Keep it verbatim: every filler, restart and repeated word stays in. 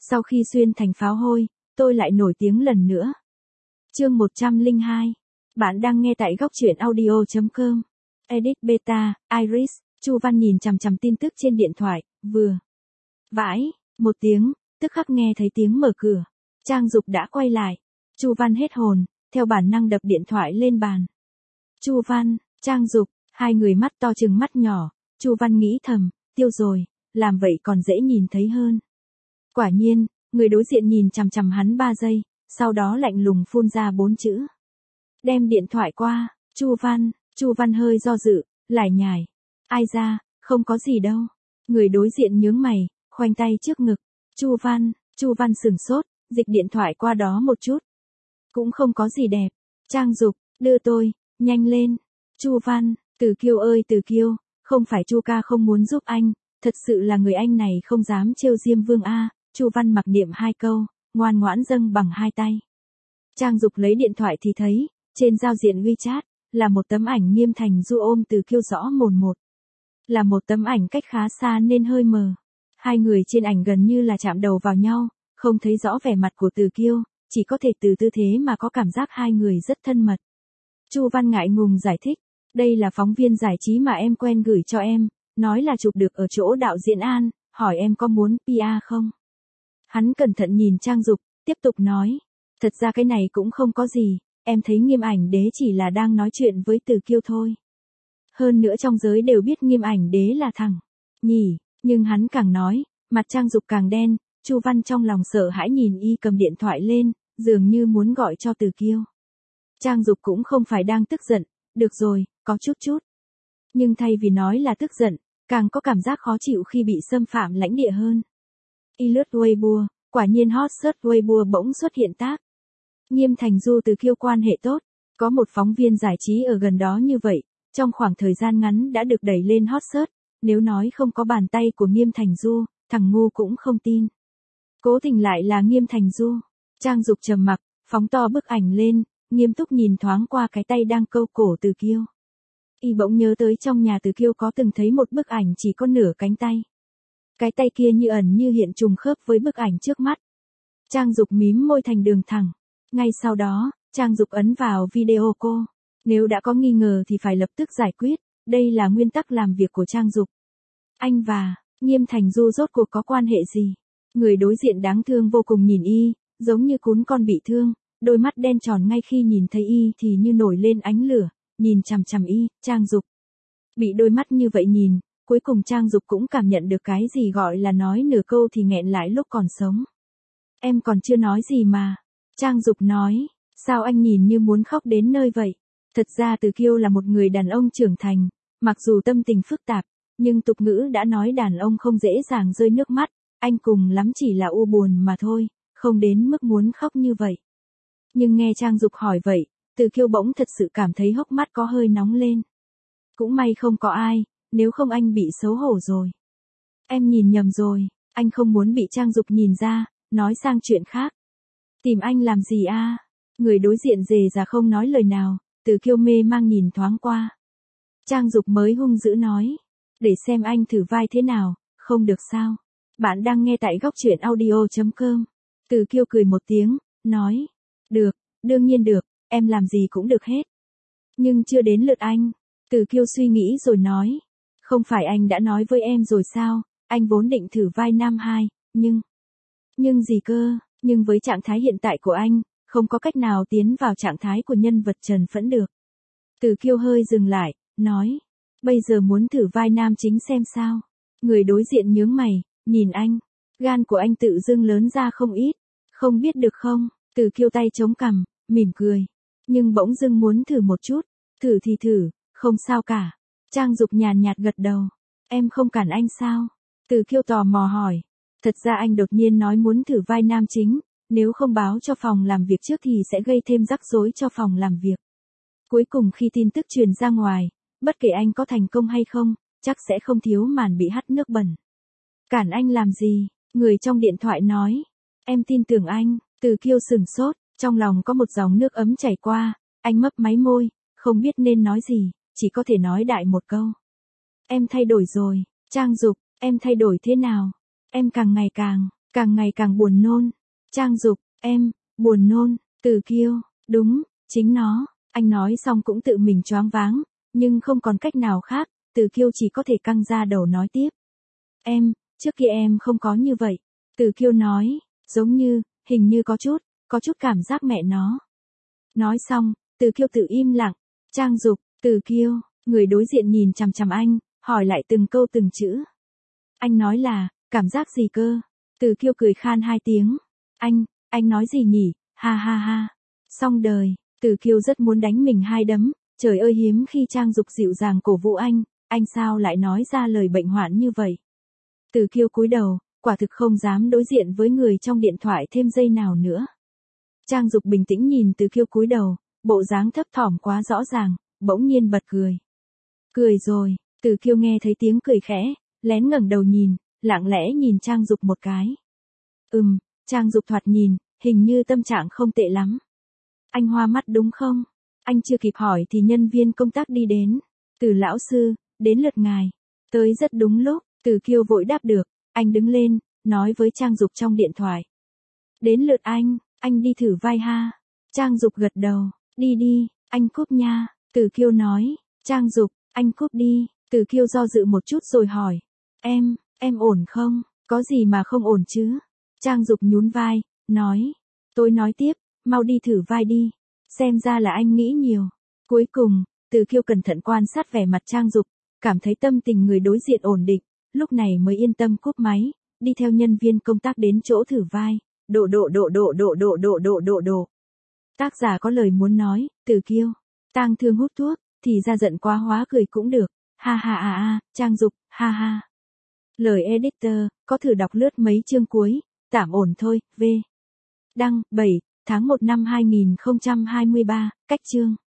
Sau khi xuyên thành pháo hôi, tôi lại nổi tiếng lần nữa. Chương một trăm lẻ hai. Bạn đang nghe tại góc truyện audio chấm com. Edit Beta, Iris, Chu Văn nhìn chằm chằm tin tức trên điện thoại, vừa. Vãi, một tiếng, tức khắc nghe thấy tiếng mở cửa. Trang Dục đã quay lại. Chu Văn hết hồn, theo bản năng đập điện thoại lên bàn. Chu Văn, Trang Dục, hai người mắt to chừng mắt nhỏ. Chu Văn nghĩ thầm, tiêu rồi, làm vậy còn dễ nhìn thấy hơn. Quả nhiên, người đối diện nhìn chằm chằm hắn ba giây, sau đó lạnh lùng phun ra bốn chữ. Đem điện thoại qua, Chu Văn, Chu Văn hơi do dự, lải nhải. Ai ra, không có gì đâu. Người đối diện nhướng mày, khoanh tay trước ngực. Chu Văn, Chu Văn sửng sốt, dịch điện thoại qua đó một chút. Cũng không có gì đẹp. Trang Dục, đưa tôi, nhanh lên. Chu Văn, Từ Kiêu ơi Từ Kiêu, không phải Chu ca không muốn giúp anh, thật sự là người anh này không dám trêu Diêm Vương a. Chu Văn mặc niệm hai câu, ngoan ngoãn dâng bằng hai tay. Trang Dục lấy điện thoại thì thấy, trên giao diện WeChat, là một tấm ảnh Nghiêm Thành Du ôm Từ Kiêu rõ mồn một. Là một tấm ảnh cách khá xa nên hơi mờ. Hai người trên ảnh gần như là chạm đầu vào nhau, không thấy rõ vẻ mặt của Từ Kiêu, chỉ có thể từ tư thế mà có cảm giác hai người rất thân mật. Chu Văn ngại ngùng giải thích, đây là phóng viên giải trí mà em quen gửi cho em, nói là chụp được ở chỗ đạo diễn An, hỏi em có muốn pê e không? Hắn cẩn thận nhìn Trang Dục, tiếp tục nói, thật ra cái này cũng không có gì, em thấy Nghiêm Ảnh Đế chỉ là đang nói chuyện với Từ Kiêu thôi. Hơn nữa trong giới đều biết Nghiêm Ảnh Đế là thằng nhỉ, nhưng hắn càng nói, mặt Trang Dục càng đen. Chu Văn trong lòng sợ hãi nhìn y cầm điện thoại lên, dường như muốn gọi cho Từ Kiêu. Trang Dục cũng không phải đang tức giận, được rồi, có chút chút. Nhưng thay vì nói là tức giận, càng có cảm giác khó chịu khi bị xâm phạm lãnh địa hơn. Y lướt Weibo, quả nhiên hot search Weibo bỗng xuất hiện tác. Nghiêm Thành Du Từ Kiêu quan hệ tốt, có một phóng viên giải trí ở gần đó như vậy, trong khoảng thời gian ngắn đã được đẩy lên hot search, nếu nói không có bàn tay của Nghiêm Thành Du, thằng ngu cũng không tin. Cố tình lại là Nghiêm Thành Du. Trang Dục trầm mặc, phóng to bức ảnh lên, nghiêm túc nhìn thoáng qua cái tay đang câu cổ Từ Kiêu. Y bỗng nhớ tới trong nhà Từ Kiêu có từng thấy một bức ảnh chỉ có nửa cánh tay. Cái tay kia như ẩn như hiện trùng khớp với bức ảnh trước mắt. Trang Dục mím môi thành đường thẳng. Ngay sau đó, Trang Dục ấn vào video cô. Nếu đã có nghi ngờ thì phải lập tức giải quyết, đây là nguyên tắc làm việc của Trang Dục. Anh và Nghiêm Thành Du rốt cuộc có quan hệ gì? Người đối diện đáng thương vô cùng nhìn y, giống như cún con bị thương, đôi mắt đen tròn ngay khi nhìn thấy y thì như nổi lên ánh lửa, nhìn chằm chằm y. Trang Dục bị đôi mắt như vậy nhìn, cuối cùng Trang Dục cũng cảm nhận được cái gì gọi là nói nửa câu thì nghẹn lại lúc còn sống. Em còn chưa nói gì mà. Trang Dục nói, sao anh nhìn như muốn khóc đến nơi vậy? Thật ra Từ Kiêu là một người đàn ông trưởng thành, mặc dù tâm tình phức tạp, nhưng tục ngữ đã nói đàn ông không dễ dàng rơi nước mắt, anh cùng lắm chỉ là u buồn mà thôi, không đến mức muốn khóc như vậy. Nhưng nghe Trang Dục hỏi vậy, Từ Kiêu bỗng thật sự cảm thấy hốc mắt có hơi nóng lên. Cũng may không có ai, nếu không anh bị xấu hổ rồi. Em nhìn nhầm rồi, anh không muốn bị Trang Dục nhìn ra, nói sang chuyện khác. Tìm anh làm gì a? Người đối diện dề ra không nói lời nào, Từ Kiêu mê mang nhìn thoáng qua. Trang Dục mới hung dữ nói, để xem anh thử vai thế nào, không được sao? Bạn đang nghe tại góc truyện audio chấm com. Từ Kiêu cười một tiếng, nói, được, đương nhiên được, em làm gì cũng được hết. Nhưng chưa đến lượt anh. Từ Kiêu suy nghĩ rồi nói, không phải anh đã nói với em rồi sao, anh vốn định thử vai nam hai, nhưng... Nhưng gì cơ, nhưng với trạng thái hiện tại của anh, không có cách nào tiến vào trạng thái của nhân vật Trần Phẫn được. Từ Kiêu hơi dừng lại, nói, bây giờ muốn thử vai nam chính xem sao. Người đối diện nhướng mày, nhìn anh, gan của anh tự dưng lớn ra không ít, không biết được không? Từ Kiêu tay chống cằm, mỉm cười, nhưng bỗng dưng muốn thử một chút, thử thì thử, không sao cả. Trang Dục nhàn nhạt gật đầu, em không cản anh sao? Từ Kiêu tò mò hỏi, thật ra anh đột nhiên nói muốn thử vai nam chính, nếu không báo cho phòng làm việc trước thì sẽ gây thêm rắc rối cho phòng làm việc. Cuối cùng khi tin tức truyền ra ngoài, bất kể anh có thành công hay không, chắc sẽ không thiếu màn bị hắt nước bẩn. Cản anh làm gì? Người trong điện thoại nói. Em tin tưởng anh. Từ Kiêu sừng sốt, trong lòng có một dòng nước ấm chảy qua, anh mấp máy môi, không biết nên nói gì, chỉ có thể nói đại một câu. Em thay đổi rồi, Trang Dục, em thay đổi thế nào? Em càng ngày càng, càng ngày càng buồn nôn. Trang Dục, em, buồn nôn, Từ Kiêu, đúng, chính nó. Anh nói xong cũng tự mình choáng váng, nhưng không còn cách nào khác, Từ Kiêu chỉ có thể căng ra đầu nói tiếp. Em, trước kia em không có như vậy. Từ Kiêu nói, giống như, hình như có chút, có chút cảm giác mẹ nó. Nói xong, Từ Kiêu tự im lặng. Trang Dục, Từ Kiêu, người đối diện nhìn chằm chằm anh, hỏi lại từng câu từng chữ. Anh nói là, cảm giác gì cơ? Từ Kiêu cười khan hai tiếng. Anh, anh nói gì nhỉ? Ha ha ha. Xong đời, Từ Kiêu rất muốn đánh mình hai đấm. Trời ơi, hiếm khi Trang Dục dịu dàng cổ vũ anh, anh sao lại nói ra lời bệnh hoạn như vậy? Từ Kiêu cúi đầu, quả thực không dám đối diện với người trong điện thoại thêm giây nào nữa. Trang Dục bình tĩnh nhìn Từ Kiêu cúi đầu, bộ dáng thấp thỏm quá rõ ràng, bỗng nhiên bật cười. Cười rồi, Từ Kiêu nghe thấy tiếng cười khẽ, lén ngẩng đầu nhìn, lặng lẽ nhìn Trang Dục một cái. Ừm, Trang Dục thoạt nhìn, hình như tâm trạng không tệ lắm. Anh hoa mắt đúng không? Anh chưa kịp hỏi thì nhân viên công tác đi đến. Từ lão sư, đến lượt ngài. Tới rất đúng lúc, Từ Kiêu vội đáp được, anh đứng lên, nói với Trang Dục trong điện thoại. Đến lượt anh, anh đi thử vai ha. Trang Dục gật đầu, đi đi, anh cúp nha. Từ Kiêu nói, Trang Dục, anh cúp đi. Từ Kiêu do dự một chút rồi hỏi. Em, em ổn không? Có gì mà không ổn chứ? Trang Dục nhún vai, nói. Tôi nói tiếp, mau đi thử vai đi. Xem ra là anh nghĩ nhiều. Cuối cùng, Từ Kiêu cẩn thận quan sát vẻ mặt Trang Dục, cảm thấy tâm tình người đối diện ổn định, lúc này mới yên tâm cúp máy, đi theo nhân viên công tác đến chỗ thử vai. Độ độ độ độ độ độ độ độ độ độ. Tác giả có lời muốn nói, Từ Kiêu. Tang Thương hút thuốc, thì ra giận quá hóa cười cũng được. Ha ha à à, Trang Dục, ha ha. Lời editor, có thử đọc lướt mấy chương cuối, tạm ổn thôi, V. Đăng, bảy tháng một năm hai nghìn không trăm hai mươi ba, cách chương.